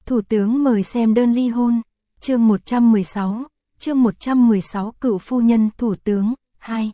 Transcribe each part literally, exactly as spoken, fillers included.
Thủ tướng mời xem đơn ly hôn, chương một trăm mười sáu, chương một trăm mười sáu cựu phu nhân thủ tướng, hai.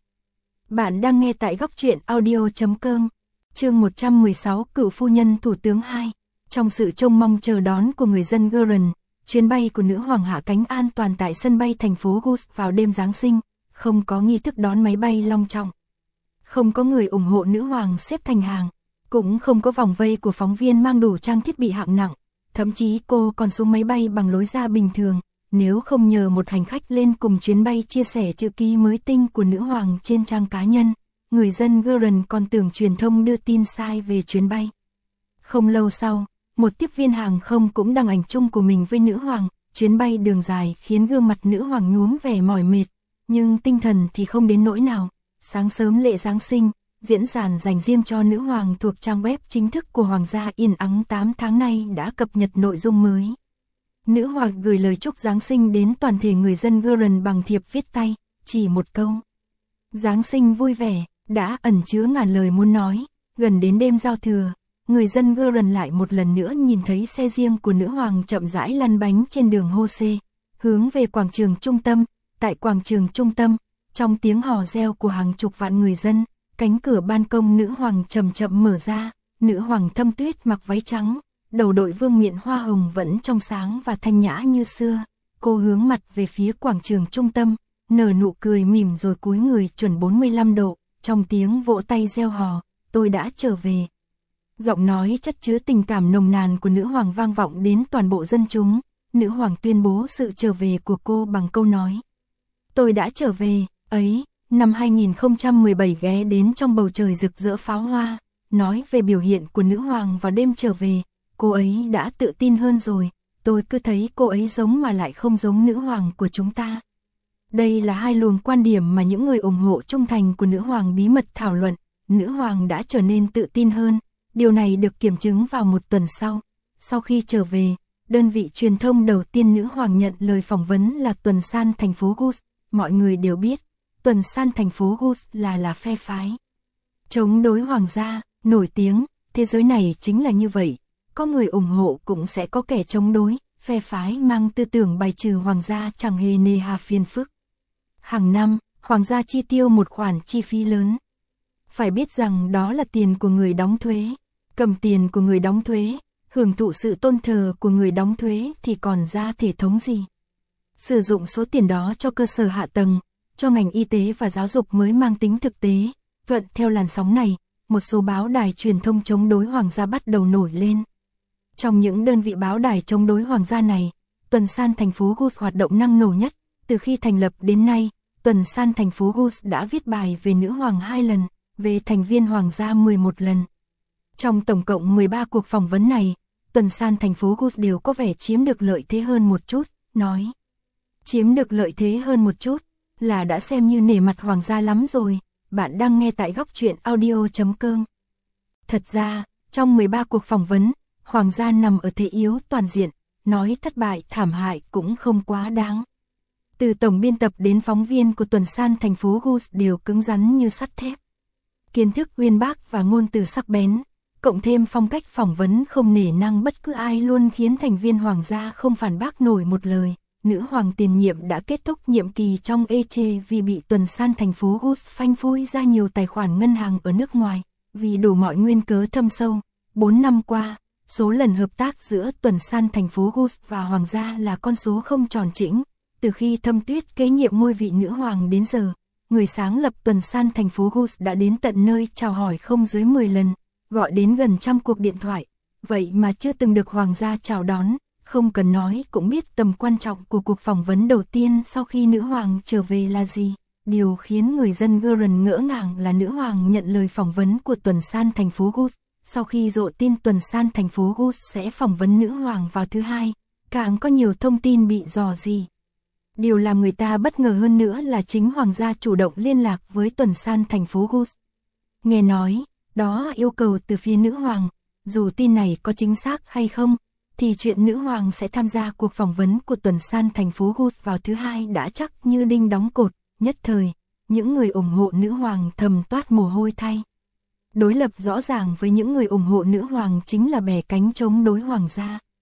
Bạn đang nghe tại góc truyện audio chấm com, chương một trăm mười sáu cựu phu nhân thủ tướng hai. Trong sự trông mong chờ đón của người dân Gueren, chuyến bay của nữ hoàng hạ cánh an toàn tại sân bay thành phố Gus vào đêm Giáng sinh, không có nghi thức đón máy bay long trọng. Không có người ủng hộ nữ hoàng xếp thành hàng, cũng không có vòng vây của phóng viên mang đủ trang thiết bị hạng nặng. Thậm chí cô còn xuống máy bay bằng lối ra bình thường, nếu không nhờ một hành khách lên cùng chuyến bay chia sẻ chữ ký mới tinh của nữ hoàng trên trang cá nhân, người dân Gueren còn tưởng truyền thông đưa tin sai về chuyến bay. Không lâu sau, một tiếp viên hàng không cũng đăng ảnh chung của mình với nữ hoàng, chuyến bay đường dài khiến gương mặt nữ hoàng nhuốm vẻ mỏi mệt, nhưng tinh thần thì không đến nỗi nào. Sáng sớm lễ Giáng sinh, diễn đàn dành riêng cho nữ hoàng thuộc trang web chính thức của Hoàng gia Yên Ắng tám tháng nay đã cập nhật nội dung mới. Nữ hoàng gửi lời chúc Giáng sinh đến toàn thể người dân Gueren bằng thiệp viết tay, chỉ một câu. Giáng sinh vui vẻ, đã ẩn chứa ngàn lời muốn nói. Gần đến đêm giao thừa, người dân Gueren lại một lần nữa nhìn thấy xe riêng của nữ hoàng chậm rãi lăn bánh trên đường Hose, hướng về quảng trường trung tâm. Tại quảng trường trung tâm, trong tiếng hò reo của hàng chục vạn người dân, cánh cửa ban công nữ hoàng chậm chậm mở ra, nữ hoàng Thâm Tuyết mặc váy trắng, đầu đội vương miện hoa hồng vẫn trong sáng và thanh nhã như xưa. Cô hướng mặt về phía quảng trường trung tâm, nở nụ cười mỉm rồi cúi người chuẩn bốn mươi lăm độ, trong tiếng vỗ tay reo hò, tôi đã trở về. Giọng nói chất chứa tình cảm nồng nàn của nữ hoàng vang vọng đến toàn bộ dân chúng, nữ hoàng tuyên bố sự trở về của cô bằng câu nói. Tôi đã trở về, ấy. Năm hai nghìn không trăm mười bảy ghé đến trong bầu trời rực rỡ pháo hoa, nói về biểu hiện của nữ hoàng vào đêm trở về, cô ấy đã tự tin hơn rồi, tôi cứ thấy cô ấy giống mà lại không giống nữ hoàng của chúng ta. Đây là hai luồng quan điểm mà những người ủng hộ trung thành của nữ hoàng bí mật thảo luận, nữ hoàng đã trở nên tự tin hơn, điều này được kiểm chứng vào một tuần sau. Sau khi trở về, đơn vị truyền thông đầu tiên nữ hoàng nhận lời phỏng vấn là Tuần San thành phố Gus, mọi người đều biết. Tuần San thành phố Gus là là phe phái chống đối hoàng gia, nổi tiếng, thế giới này chính là như vậy, có người ủng hộ cũng sẽ có kẻ chống đối, phe phái mang tư tưởng bài trừ hoàng gia chẳng hề nề hà phiền phức. Hàng năm, hoàng gia chi tiêu một khoản chi phí lớn. Phải biết rằng đó là tiền của người đóng thuế, cầm tiền của người đóng thuế, hưởng thụ sự tôn thờ của người đóng thuế thì còn ra thể thống gì. Sử dụng số tiền đó cho cơ sở hạ tầng, cho ngành y tế và giáo dục mới mang tính thực tế. Thuận theo làn sóng này, một số báo đài truyền thông chống đối hoàng gia bắt đầu nổi lên. Trong những đơn vị báo đài chống đối hoàng gia này, Tuần San thành phố Gus hoạt động năng nổ nhất. Từ khi thành lập đến nay, Tuần San thành phố Gus đã viết bài về nữ hoàng hai lần, về thành viên hoàng gia mười một lần. Trong tổng cộng mười ba cuộc phỏng vấn này, Tuần San thành phố Gus đều có vẻ chiếm được lợi thế hơn một chút, nói. Chiếm được lợi thế hơn một chút là đã xem như nể mặt hoàng gia lắm rồi. Bạn đang nghe tại góc truyện audio chấm com. Thật ra, trong mười ba cuộc phỏng vấn, hoàng gia nằm ở thế yếu toàn diện, nói thất bại thảm hại cũng không quá đáng. Từ tổng biên tập đến phóng viên của Tuần San thành phố Gus đều cứng rắn như sắt thép. Kiến thức uyên bác và ngôn từ sắc bén, cộng thêm phong cách phỏng vấn không nể nang bất cứ ai luôn khiến thành viên hoàng gia không phản bác nổi một lời. Nữ hoàng tiền nhiệm đã kết thúc nhiệm kỳ trong ê chê vì bị Tuần San thành phố Gus phanh phui ra nhiều tài khoản ngân hàng ở nước ngoài, vì đủ mọi nguyên cớ thâm sâu. Bốn năm qua, số lần hợp tác giữa Tuần San thành phố Gus và hoàng gia là con số không tròn chỉnh. Từ khi Thâm Tuyết kế nhiệm ngôi vị nữ hoàng đến giờ, người sáng lập Tuần San thành phố Gus đã đến tận nơi chào hỏi không dưới mười lần, gọi đến gần trăm cuộc điện thoại, vậy mà chưa từng được hoàng gia chào đón. Không cần nói cũng biết tầm quan trọng của cuộc phỏng vấn đầu tiên sau khi nữ hoàng trở về là gì. Điều khiến người dân Gueren ngỡ ngàng là nữ hoàng nhận lời phỏng vấn của Tuần San thành phố Gus. Sau khi rộ tin Tuần San thành phố Gus sẽ phỏng vấn nữ hoàng vào thứ hai, càng có nhiều thông tin bị dò dỉ. Điều làm người ta bất ngờ hơn nữa là chính hoàng gia chủ động liên lạc với Tuần San thành phố Gus. Nghe nói, đó yêu cầu từ phía nữ hoàng, dù tin này có chính xác hay không, thì chuyện nữ hoàng sẽ tham gia cuộc phỏng vấn của Tuần San thành phố Gus vào thứ hai đã chắc như đinh đóng cột. Nhất thời, những người ủng hộ nữ hoàng thầm toát mồ hôi thay. Đối lập rõ ràng với những người ủng hộ nữ hoàng chính là bè cánh chống đối hoàng gia.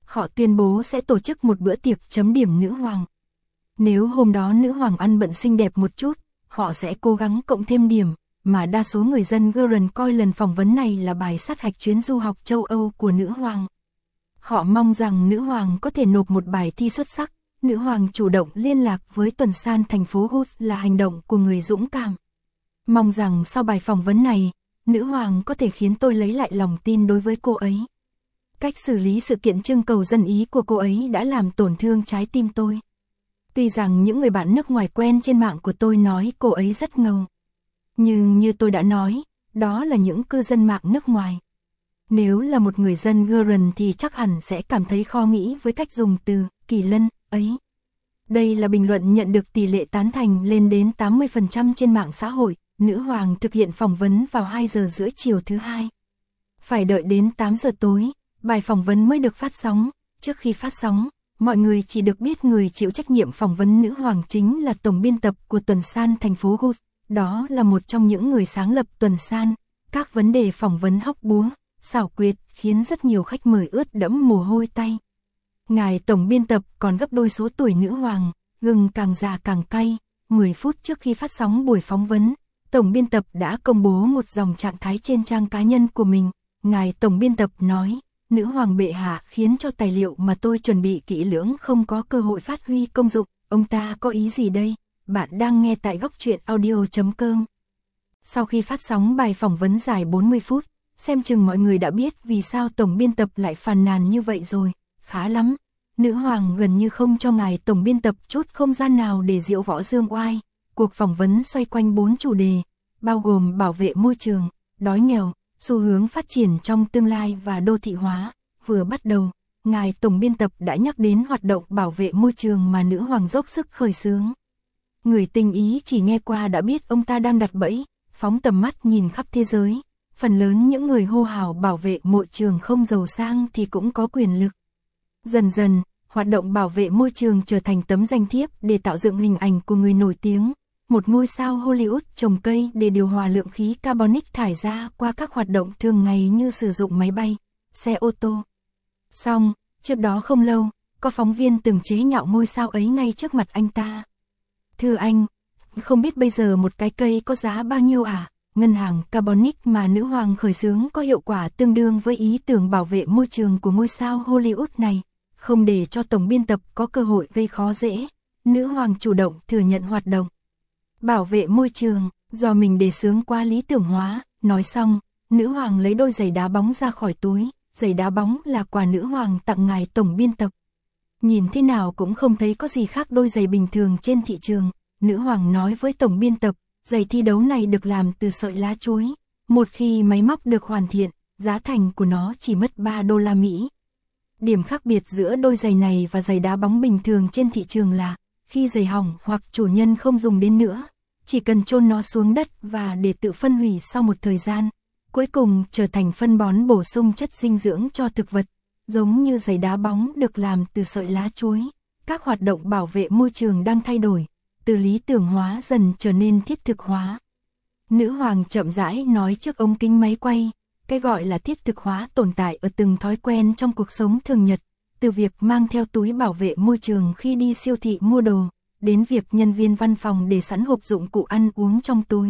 họ tuyên bố sẽ tổ chức một bữa tiệc chấm điểm nữ hoàng. Nếu hôm đó nữ hoàng ăn bận xinh đẹp một chút, họ sẽ cố gắng cộng thêm điểm, mà đa số người dân Guernsey coi lần phỏng vấn này là bài sát hạch chuyến du học châu Âu của nữ hoàng. Họ mong rằng nữ hoàng có thể nộp một bài thi xuất sắc. Nữ hoàng chủ động liên lạc với tuần san thành phố Gus là hành động của người dũng cảm. Mong rằng sau bài phỏng vấn này, nữ hoàng có thể khiến tôi lấy lại lòng tin đối với cô ấy. Cách xử lý sự kiện trưng cầu dân ý của cô ấy đã làm tổn thương trái tim tôi. Tuy rằng những người bạn nước ngoài quen trên mạng của tôi nói cô ấy rất ngầu. Nhưng như tôi đã nói, đó là những cư dân mạng nước ngoài. Nếu là một người dân Guernsey thì chắc hẳn sẽ cảm thấy khó nghĩ với cách dùng từ kỳ lân ấy. Đây là bình luận nhận được tỷ lệ tán thành lên đến tám mươi phần trăm trên mạng xã hội. Nữ hoàng thực hiện phỏng vấn vào hai giờ rưỡi chiều thứ hai. Phải đợi đến tám giờ tối, bài phỏng vấn mới được phát sóng. Trước khi phát sóng, mọi người chỉ được biết người chịu trách nhiệm phỏng vấn nữ hoàng chính là tổng biên tập của tuần san thành phố Gus. Đó là một trong những người sáng lập tuần san. Các vấn đề phỏng vấn hóc búa, xảo quyệt khiến rất nhiều khách mời ướt đẫm mồ hôi tay. Ngài tổng biên tập còn gấp đôi số tuổi nữ hoàng, gừng càng già càng cay. mười phút trước khi phát sóng buổi phỏng vấn, tổng biên tập đã công bố một dòng trạng thái trên trang cá nhân của mình. Ngài tổng biên tập nói, nữ hoàng bệ hạ khiến cho tài liệu mà tôi chuẩn bị kỹ lưỡng không có cơ hội phát huy công dụng. Ông ta có ý gì đây? Bạn đang nghe tại góc truyện audio chấm com. Sau khi phát sóng bài phỏng vấn dài bốn mươi phút, xem chừng mọi người đã biết vì sao tổng biên tập lại phàn nàn như vậy rồi. Khá lắm, nữ hoàng gần như không cho ngài tổng biên tập chút không gian nào để diễu võ dương oai. Cuộc phỏng vấn xoay quanh bốn chủ đề, bao gồm bảo vệ môi trường, đói nghèo, xu hướng phát triển trong tương lai và đô thị hóa. Vừa bắt đầu, ngài tổng biên tập đã nhắc đến hoạt động bảo vệ môi trường mà nữ hoàng dốc sức khởi xướng. Người tinh ý chỉ nghe qua đã biết ông ta đang đặt bẫy, phóng tầm mắt nhìn khắp thế giới. Phần lớn những người hô hào bảo vệ môi trường không giàu sang thì cũng có quyền lực. Dần dần, hoạt động bảo vệ môi trường trở thành tấm danh thiếp để tạo dựng hình ảnh của người nổi tiếng. Một ngôi sao Hollywood trồng cây để điều hòa lượng khí carbonic thải ra qua các hoạt động thường ngày như sử dụng máy bay, xe ô tô. Xong, trước đó không lâu, có phóng viên từng chế nhạo ngôi sao ấy ngay trước mặt anh ta. Thưa anh, không biết bây giờ một cái cây có giá bao nhiêu à? Ngân hàng carbonic mà nữ hoàng khởi xướng có hiệu quả tương đương với ý tưởng bảo vệ môi trường của ngôi sao Hollywood này. Không để cho tổng biên tập có cơ hội gây khó dễ, nữ hoàng chủ động thừa nhận hoạt động bảo vệ môi trường do mình đề xướng quá lý tưởng hóa. Nói xong, nữ hoàng lấy đôi giày đá bóng ra khỏi túi. Giày đá bóng là quà nữ hoàng tặng ngài tổng biên tập. Nhìn thế nào cũng không thấy có gì khác đôi giày bình thường trên thị trường. Nữ hoàng nói với tổng biên tập, giày thi đấu này được làm từ sợi lá chuối. Một khi máy móc được hoàn thiện, giá thành của nó chỉ mất ba đô la Mỹ. Điểm khác biệt giữa đôi giày này và giày đá bóng bình thường trên thị trường là, khi giày hỏng hoặc chủ nhân không dùng đến nữa, chỉ cần chôn nó xuống đất và để tự phân hủy sau một thời gian, cuối cùng trở thành phân bón bổ sung chất dinh dưỡng cho thực vật. Giống như giày đá bóng được làm từ sợi lá chuối, các hoạt động bảo vệ môi trường đang thay đổi, từ lý tưởng hóa dần trở nên thiết thực hóa. Nữ hoàng chậm rãi nói trước ống kính máy quay, cái gọi là thiết thực hóa tồn tại ở từng thói quen trong cuộc sống thường nhật, từ việc mang theo túi bảo vệ môi trường khi đi siêu thị mua đồ, đến việc nhân viên văn phòng để sẵn hộp dụng cụ ăn uống trong túi.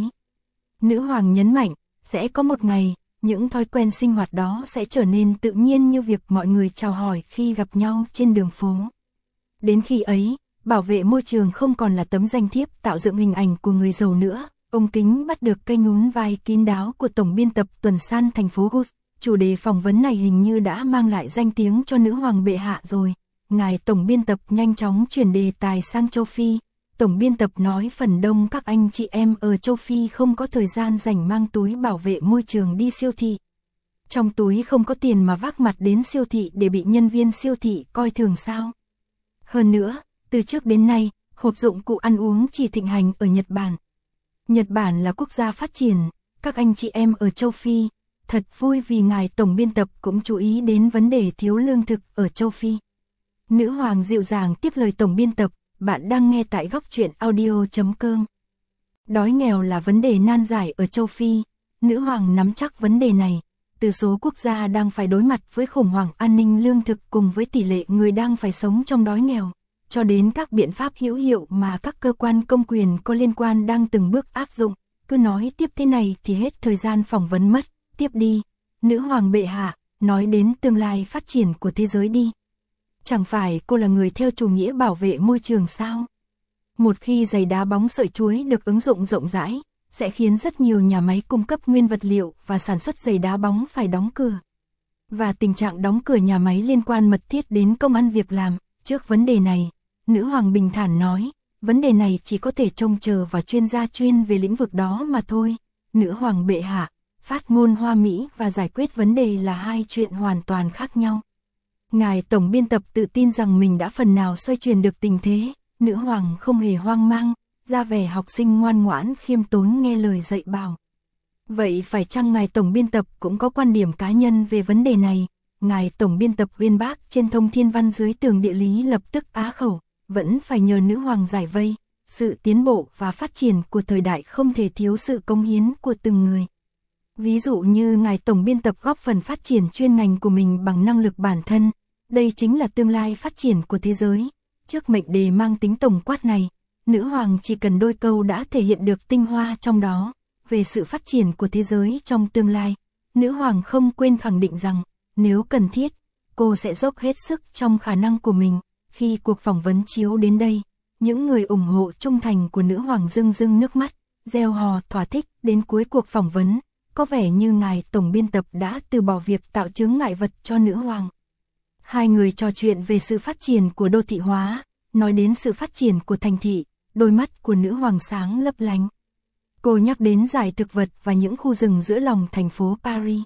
Nữ hoàng nhấn mạnh, sẽ có một ngày, những thói quen sinh hoạt đó sẽ trở nên tự nhiên như việc mọi người chào hỏi khi gặp nhau trên đường phố. Đến khi ấy, bảo vệ môi trường không còn là tấm danh thiếp tạo dựng hình ảnh của người giàu nữa. Ống kính bắt được cây nhún vai kín đáo của tổng biên tập tuần san thành phố Gus. Chủ đề phỏng vấn này hình như đã mang lại danh tiếng cho nữ hoàng bệ hạ rồi. Ngài tổng biên tập nhanh chóng chuyển đề tài sang châu Phi. Tổng biên tập nói phần đông các anh chị em ở châu Phi không có thời gian rảnh mang túi bảo vệ môi trường đi siêu thị. Trong túi không có tiền mà vác mặt đến siêu thị để bị nhân viên siêu thị coi thường sao. Hơn nữa, từ trước đến nay, hộp dụng cụ ăn uống chỉ thịnh hành ở Nhật Bản. Nhật Bản là quốc gia phát triển, các anh chị em ở châu Phi, thật vui vì ngài tổng biên tập cũng chú ý đến vấn đề thiếu lương thực ở châu Phi. Nữ hoàng dịu dàng tiếp lời tổng biên tập, bạn đang nghe tại góc truyện audio chấm com. Đói nghèo là vấn đề nan giải ở châu Phi, nữ hoàng nắm chắc vấn đề này, từ số quốc gia đang phải đối mặt với khủng hoảng an ninh lương thực cùng với tỷ lệ người đang phải sống trong đói nghèo, cho đến các biện pháp hữu hiệu mà các cơ quan công quyền có liên quan đang từng bước áp dụng. Cứ nói tiếp thế này thì hết thời gian phỏng vấn mất. Tiếp đi, nữ hoàng bệ hạ, nói đến tương lai phát triển của thế giới đi. Chẳng phải cô là người theo chủ nghĩa bảo vệ môi trường sao? Một khi giày đá bóng sợi chuối được ứng dụng rộng rãi, sẽ khiến rất nhiều nhà máy cung cấp nguyên vật liệu và sản xuất giày đá bóng phải đóng cửa. Và tình trạng đóng cửa nhà máy liên quan mật thiết đến công ăn việc làm. Trước vấn đề này, nữ hoàng bình thản nói, vấn đề này chỉ có thể trông chờ vào chuyên gia chuyên về lĩnh vực đó mà thôi. Nữ hoàng bệ hạ, phát ngôn hoa mỹ và giải quyết vấn đề là hai chuyện hoàn toàn khác nhau. Ngài tổng biên tập tự tin rằng mình đã phần nào xoay chuyển được tình thế. Nữ hoàng không hề hoang mang, ra vẻ học sinh ngoan ngoãn khiêm tốn nghe lời dạy bảo. Vậy phải chăng ngài tổng biên tập cũng có quan điểm cá nhân về vấn đề này? Ngài tổng biên tập uyên bác trên thông thiên văn dưới tường địa lý lập tức á khẩu, vẫn phải nhờ nữ hoàng giải vây. Sự tiến bộ và phát triển của thời đại không thể thiếu sự công hiến của từng người. Ví dụ như ngài tổng biên tập góp phần phát triển chuyên ngành của mình bằng năng lực bản thân, đây chính là tương lai phát triển của thế giới. Trước mệnh đề mang tính tổng quát này, nữ hoàng chỉ cần đôi câu đã thể hiện được tinh hoa trong đó. Về sự phát triển của thế giới trong tương lai, nữ hoàng không quên khẳng định rằng, nếu cần thiết, cô sẽ dốc hết sức trong khả năng của mình. Khi cuộc phỏng vấn chiếu đến đây, những người ủng hộ trung thành của nữ hoàng rưng rưng nước mắt, reo hò thỏa thích. Đến cuối cuộc phỏng vấn, có vẻ như ngài tổng biên tập đã từ bỏ việc tạo chướng ngại vật cho nữ hoàng. Hai người trò chuyện về sự phát triển của đô thị hóa, nói đến sự phát triển của thành thị, đôi mắt của nữ hoàng sáng lấp lánh. Cô nhắc đến giải thực vật và những khu rừng giữa lòng thành phố Paris.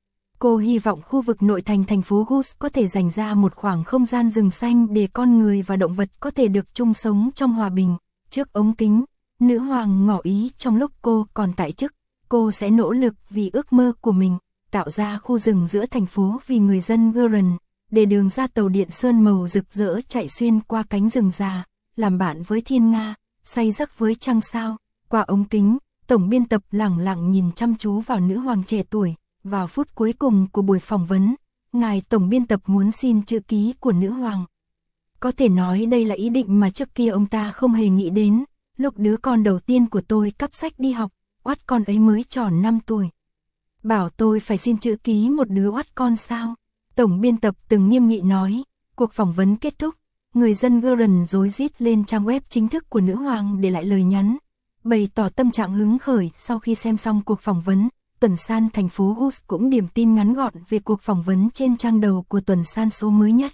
Cô hy vọng khu vực nội thành thành phố Gus có thể dành ra một khoảng không gian rừng xanh để con người và động vật có thể được chung sống trong hòa bình. Trước ống kính, nữ hoàng ngỏ ý trong lúc cô còn tại chức, cô sẽ nỗ lực vì ước mơ của mình, tạo ra khu rừng giữa thành phố vì người dân Guernsey, để đường ra tàu điện sơn màu rực rỡ chạy xuyên qua cánh rừng già, làm bạn với thiên nga, say giấc với trăng sao. Qua ống kính, tổng biên tập lẳng lặng nhìn chăm chú vào nữ hoàng trẻ tuổi. Vào phút cuối cùng của buổi phỏng vấn, ngài tổng biên tập muốn xin chữ ký của nữ hoàng. Có thể nói đây là ý định mà trước kia ông ta không hề nghĩ đến. Lúc đứa con đầu tiên của tôi cắp sách đi học, oắt con ấy mới tròn năm tuổi. Bảo tôi phải xin chữ ký một đứa oắt con sao? Tổng biên tập từng nghiêm nghị nói. Cuộc phỏng vấn kết thúc, người dân Guernsey rối rít lên trang web chính thức của nữ hoàng để lại lời nhắn, bày tỏ tâm trạng hứng khởi sau khi xem xong cuộc phỏng vấn. Tuần san thành phố Gus cũng điểm tin ngắn gọn về cuộc phỏng vấn trên trang đầu của tuần san số mới nhất.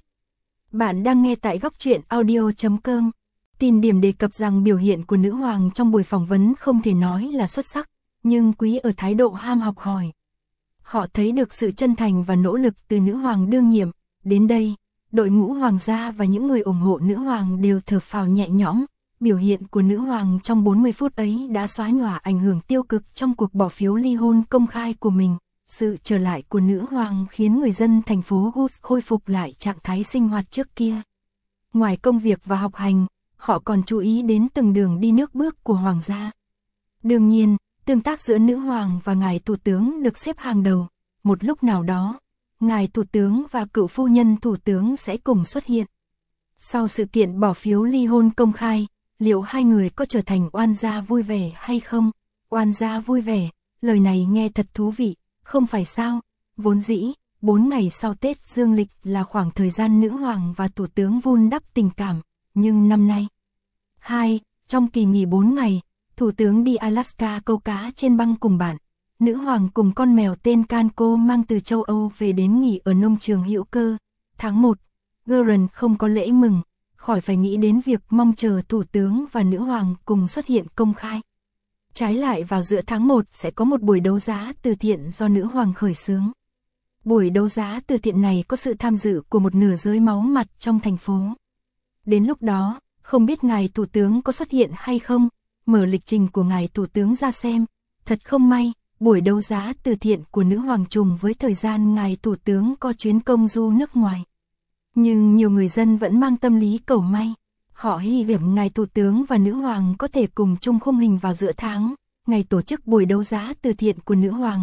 Bạn đang nghe tại góc truyện audio chấm com. Tin điểm đề cập rằng biểu hiện của nữ hoàng trong buổi phỏng vấn không thể nói là xuất sắc, nhưng quý ở thái độ ham học hỏi. Họ thấy được sự chân thành và nỗ lực từ nữ hoàng đương nhiệm. Đến đây, đội ngũ hoàng gia và những người ủng hộ nữ hoàng đều thở phào nhẹ nhõm. Biểu hiện của nữ hoàng trong bốn mươi phút ấy đã xóa nhòa ảnh hưởng tiêu cực trong cuộc bỏ phiếu ly hôn công khai của mình. Sự trở lại của nữ hoàng khiến người dân thành phố Gus khôi phục lại trạng thái sinh hoạt trước kia. Ngoài công việc và học hành, họ còn chú ý đến từng đường đi nước bước của hoàng gia. Đương nhiên, tương tác giữa nữ hoàng và ngài thủ tướng được xếp hàng đầu. Một lúc nào đó, ngài thủ tướng và cựu phu nhân thủ tướng sẽ cùng xuất hiện. Sau sự kiện bỏ phiếu ly hôn công khai, liệu hai người có trở thành oan gia vui vẻ hay không? Oan gia vui vẻ, lời này nghe thật thú vị, không phải sao? Vốn dĩ, bốn ngày sau Tết Dương lịch là khoảng thời gian nữ hoàng và thủ tướng vun đắp tình cảm, nhưng năm nay. Hai, trong kỳ nghỉ bốn ngày, thủ tướng đi Alaska câu cá trên băng cùng bạn. Nữ hoàng cùng con mèo tên Canco mang từ châu Âu về đến nghỉ ở nông trường hữu cơ. Tháng một, Guernsey không có lễ mừng, khỏi phải nghĩ đến việc mong chờ thủ tướng và nữ hoàng cùng xuất hiện công khai. Trái lại vào giữa tháng một sẽ có một buổi đấu giá từ thiện do nữ hoàng khởi xướng. Buổi đấu giá từ thiện này có sự tham dự của một nửa giới máu mặt trong thành phố. Đến lúc đó, không biết ngài thủ tướng có xuất hiện hay không, mở lịch trình của ngài thủ tướng ra xem. Thật không may, buổi đấu giá từ thiện của nữ hoàng trùng với thời gian ngài thủ tướng có chuyến công du nước ngoài. Nhưng nhiều người dân vẫn mang tâm lý cầu may. Họ hy vọng ngài thủ tướng và nữ hoàng có thể cùng chung khung hình vào giữa tháng, ngày tổ chức buổi đấu giá từ thiện của nữ hoàng.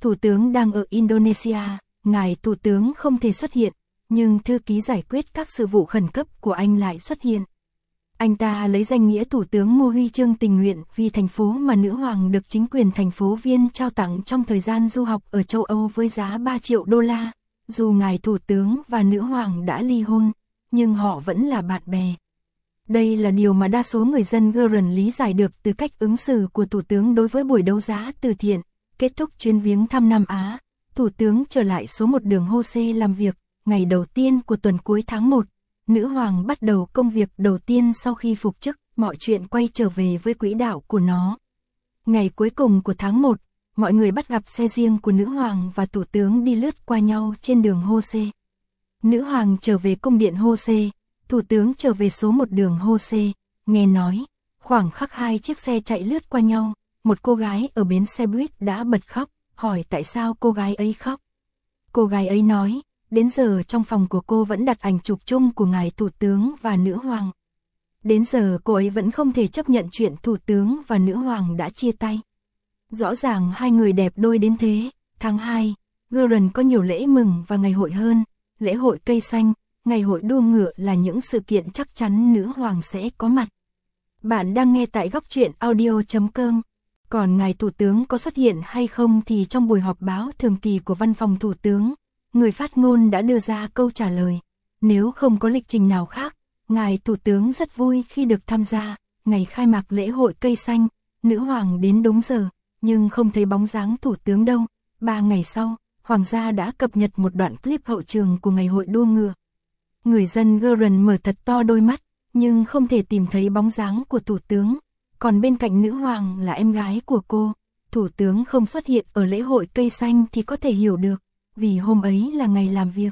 Thủ tướng đang ở Indonesia, ngài Thủ tướng không thể xuất hiện, nhưng thư ký giải quyết các sự vụ khẩn cấp của anh lại xuất hiện. Anh ta lấy danh nghĩa Thủ tướng mua huy chương tình nguyện vì thành phố mà nữ hoàng được chính quyền thành phố Viên trao tặng trong thời gian du học ở châu Âu với giá ba triệu đô la. Dù ngài Thủ tướng và nữ hoàng đã ly hôn, nhưng họ vẫn là bạn bè. Đây là điều mà đa số người dân Guernsey lý giải được từ cách ứng xử của Thủ tướng đối với buổi đấu giá từ thiện. Kết thúc chuyến viếng thăm Nam Á, Thủ tướng trở lại số một đường Hosea làm việc, ngày đầu tiên của tuần cuối tháng một. Nữ hoàng bắt đầu công việc đầu tiên sau khi phục chức, mọi chuyện quay trở về với quỹ đạo của nó. Ngày cuối cùng của tháng một, mọi người bắt gặp xe riêng của nữ hoàng và thủ tướng đi lướt qua nhau trên đường Hosea. Nữ hoàng trở về cung điện Hosea, thủ tướng trở về số một đường Hosea. Nghe nói, khoảng khắc hai chiếc xe chạy lướt qua nhau, một cô gái ở bến xe buýt đã bật khóc, hỏi tại sao cô gái ấy khóc. Cô gái ấy nói, đến giờ trong phòng của cô vẫn đặt ảnh chụp chung của ngài thủ tướng và nữ hoàng. Đến giờ cô ấy vẫn không thể chấp nhận chuyện thủ tướng và nữ hoàng đã chia tay. Rõ ràng hai người đẹp đôi đến thế. Tháng hai, Guernsey có nhiều lễ mừng và ngày hội hơn. Lễ hội cây xanh, ngày hội đua ngựa là những sự kiện chắc chắn nữ hoàng sẽ có mặt. Bạn đang nghe tại góc truyện audio chấm com. Còn ngài thủ tướng có xuất hiện hay không thì trong buổi họp báo thường kỳ của văn phòng thủ tướng, người phát ngôn đã đưa ra câu trả lời. Nếu không có lịch trình nào khác, ngài thủ tướng rất vui khi được tham gia ngày khai mạc lễ hội cây xanh. Nữ hoàng đến đúng giờ, nhưng không thấy bóng dáng thủ tướng đâu. Ba ngày sau, hoàng gia đã cập nhật một đoạn clip hậu trường của ngày hội đua ngựa. Người dân Guernsey mở thật to đôi mắt, nhưng không thể tìm thấy bóng dáng của thủ tướng. Còn bên cạnh nữ hoàng là em gái của cô. Thủ tướng không xuất hiện ở lễ hội cây xanh thì có thể hiểu được, vì hôm ấy là ngày làm việc.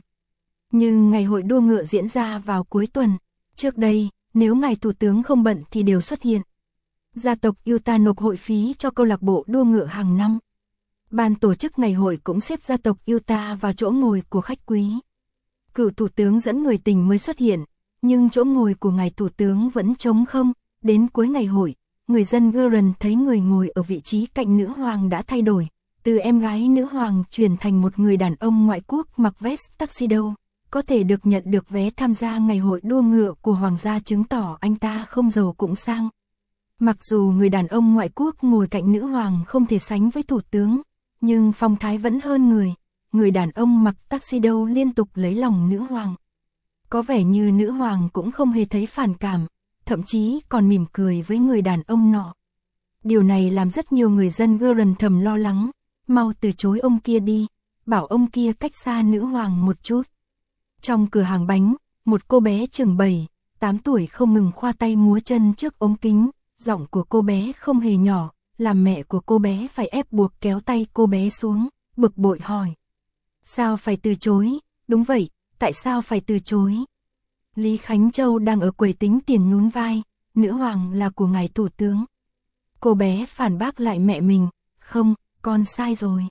Nhưng ngày hội đua ngựa diễn ra vào cuối tuần. Trước đây, nếu ngài thủ tướng không bận thì đều xuất hiện. Gia tộc Utah nộp hội phí cho câu lạc bộ đua ngựa hàng năm. Ban tổ chức ngày hội cũng xếp gia tộc Utah vào chỗ ngồi của khách quý. Cựu thủ tướng dẫn người tình mới xuất hiện, nhưng chỗ ngồi của ngài thủ tướng vẫn trống không. Đến cuối ngày hội, người dân Guernsey thấy người ngồi ở vị trí cạnh nữ hoàng đã thay đổi. Từ em gái nữ hoàng chuyển thành một người đàn ông ngoại quốc mặc vest tuxedo, có thể được nhận được vé tham gia ngày hội đua ngựa của hoàng gia chứng tỏ anh ta không giàu cũng sang. Mặc dù người đàn ông ngoại quốc ngồi cạnh nữ hoàng không thể sánh với thủ tướng, nhưng phong thái vẫn hơn người. Người đàn ông mặc tuxedo liên tục lấy lòng nữ hoàng. Có vẻ như nữ hoàng cũng không hề thấy phản cảm, thậm chí còn mỉm cười với người đàn ông nọ. Điều này làm rất nhiều người dân Guernsey thầm lo lắng. Mau từ chối ông kia đi, bảo ông kia cách xa nữ hoàng một chút. Trong cửa hàng bánh, một cô bé chừng bảy, tám tuổi không ngừng khoa tay múa chân trước ống kính. Giọng của cô bé không hề nhỏ, làm mẹ của cô bé phải ép buộc kéo tay cô bé xuống, bực bội hỏi. Sao phải từ chối? Đúng vậy, tại sao phải từ chối? Lý Khánh Châu đang ở quầy tính tiền nhún vai, nữ hoàng là của ngài thủ tướng. Cô bé phản bác lại mẹ mình, không, con sai rồi.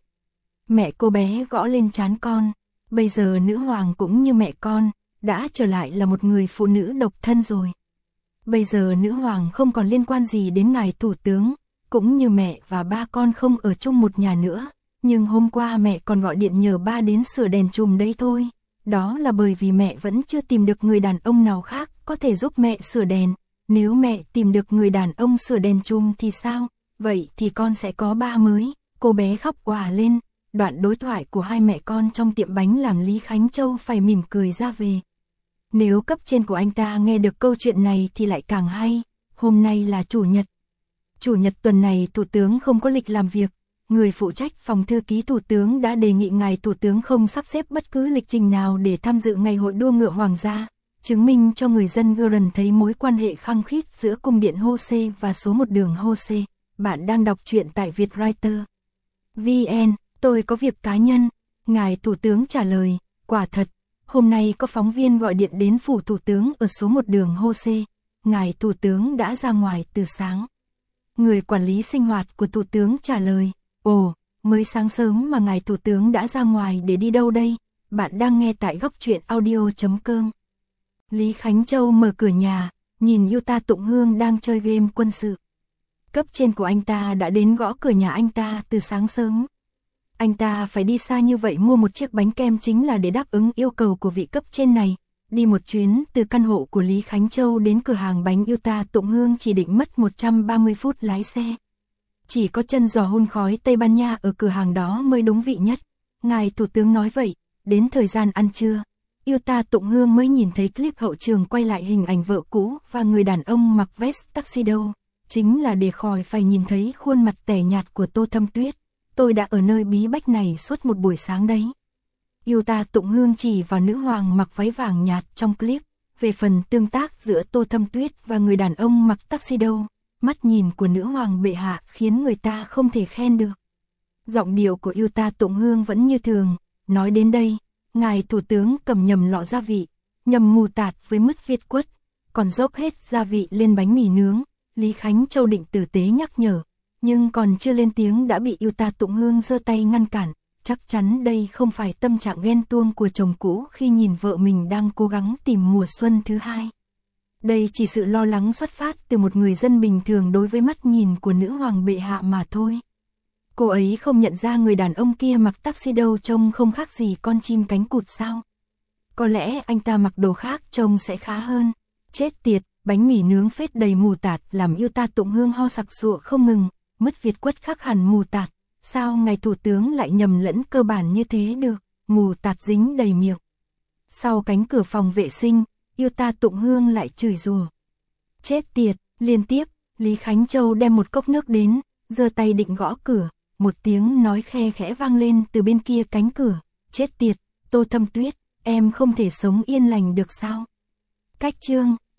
Mẹ cô bé gõ lên trán con, bây giờ nữ hoàng cũng như mẹ con, đã trở lại là một người phụ nữ độc thân rồi. Bây giờ nữ hoàng không còn liên quan gì đến ngài thủ tướng, cũng như mẹ và ba con không ở chung một nhà nữa. Nhưng hôm qua mẹ còn gọi điện nhờ ba đến sửa đèn chùm đấy thôi. Đó là bởi vì mẹ vẫn chưa tìm được người đàn ông nào khác có thể giúp mẹ sửa đèn. Nếu mẹ tìm được người đàn ông sửa đèn chùm thì sao? Vậy thì con sẽ có ba mới. Cô bé khóc òa lên. Đoạn đối thoại của hai mẹ con trong tiệm bánh làm Lý Khánh Châu phải mỉm cười ra về. Nếu cấp trên của anh ta nghe được câu chuyện này thì lại càng hay. Hôm nay là chủ nhật. Chủ nhật tuần này thủ tướng không có lịch làm việc. Người phụ trách phòng thư ký thủ tướng đã đề nghị ngài thủ tướng không sắp xếp bất cứ lịch trình nào để tham dự ngày hội đua ngựa hoàng gia, chứng minh cho người dân Guernsey thấy mối quan hệ khăng khít giữa cung điện Hosea và số một đường Hosea. Bạn đang đọc truyện tại Vietwriter. vê en, tôi có việc cá nhân. Ngài thủ tướng trả lời, quả thật, hôm nay có phóng viên gọi điện đến phủ thủ tướng ở số một đường Hosea. Ngài thủ tướng đã ra ngoài từ sáng. Người quản lý sinh hoạt của thủ tướng trả lời, ồ, mới sáng sớm mà ngài thủ tướng đã ra ngoài để đi đâu đây? Bạn đang nghe tại góc truyện audio chấm com. Lý Khánh Châu mở cửa nhà, nhìn Utah Tụng Hương đang chơi game quân sự. Cấp trên của anh ta đã đến gõ cửa nhà anh ta từ sáng sớm. Anh ta phải đi xa như vậy mua một chiếc bánh kem chính là để đáp ứng yêu cầu của vị cấp trên này. Đi một chuyến từ căn hộ của Lý Khánh Châu đến cửa hàng bánh Yuta Tụng Hương chỉ định mất một trăm ba mươi phút lái xe. Chỉ có chân giò hun khói Tây Ban Nha ở cửa hàng đó mới đúng vị nhất. Ngài Thủ tướng nói vậy, đến thời gian ăn trưa, Yuta Tụng Hương mới nhìn thấy clip hậu trường quay lại hình ảnh vợ cũ và người đàn ông mặc vest tuxedo. Chính là để khỏi phải nhìn thấy khuôn mặt tẻ nhạt của Tô Thâm Tuyết. Tôi đã ở nơi bí bách này suốt một buổi sáng đấy. Yuta Tụng Hương chỉ vào nữ hoàng mặc váy vàng nhạt trong clip. Về phần tương tác giữa Tô Thâm Tuyết và người đàn ông mặc tuxedo, mắt nhìn của nữ hoàng bệ hạ khiến người ta không thể khen được. Giọng điệu của Yuta Tụng Hương vẫn như thường, nói đến đây, ngài thủ tướng cầm nhầm lọ gia vị, nhầm mù tạt với mứt Việt quất, còn dốc hết gia vị lên bánh mì nướng. Lý Khánh Châu định tử tế nhắc nhở, nhưng còn chưa lên tiếng đã bị Yuta Tụng Hương giơ tay ngăn cản. Chắc chắn đây không phải tâm trạng ghen tuông của chồng cũ khi nhìn vợ mình đang cố gắng tìm mùa xuân thứ hai. Đây chỉ sự lo lắng xuất phát từ một người dân bình thường đối với mắt nhìn của nữ hoàng bệ hạ mà thôi. Cô ấy không nhận ra người đàn ông kia mặc tuxedo trông không khác gì con chim cánh cụt sao? Có lẽ anh ta mặc đồ khác trông sẽ khá hơn. Chết tiệt, bánh mì nướng phết đầy mù tạt làm Yuta Tụng Hương ho sặc sụa không ngừng, mứt Việt quất khác hẳn mù tạt. Sao ngài thủ tướng lại nhầm lẫn cơ bản như thế được, mù tạt dính đầy miệng. Sau cánh cửa phòng vệ sinh, Yuta Tụng Hương lại chửi rủa. Chết tiệt, liên tiếp, Lý Khánh Châu đem một cốc nước đến, giơ tay định gõ cửa, một tiếng nói khe khẽ vang lên từ bên kia cánh cửa. Chết tiệt, Tô Thâm Tuyết, em không thể sống yên lành được sao? Cách chương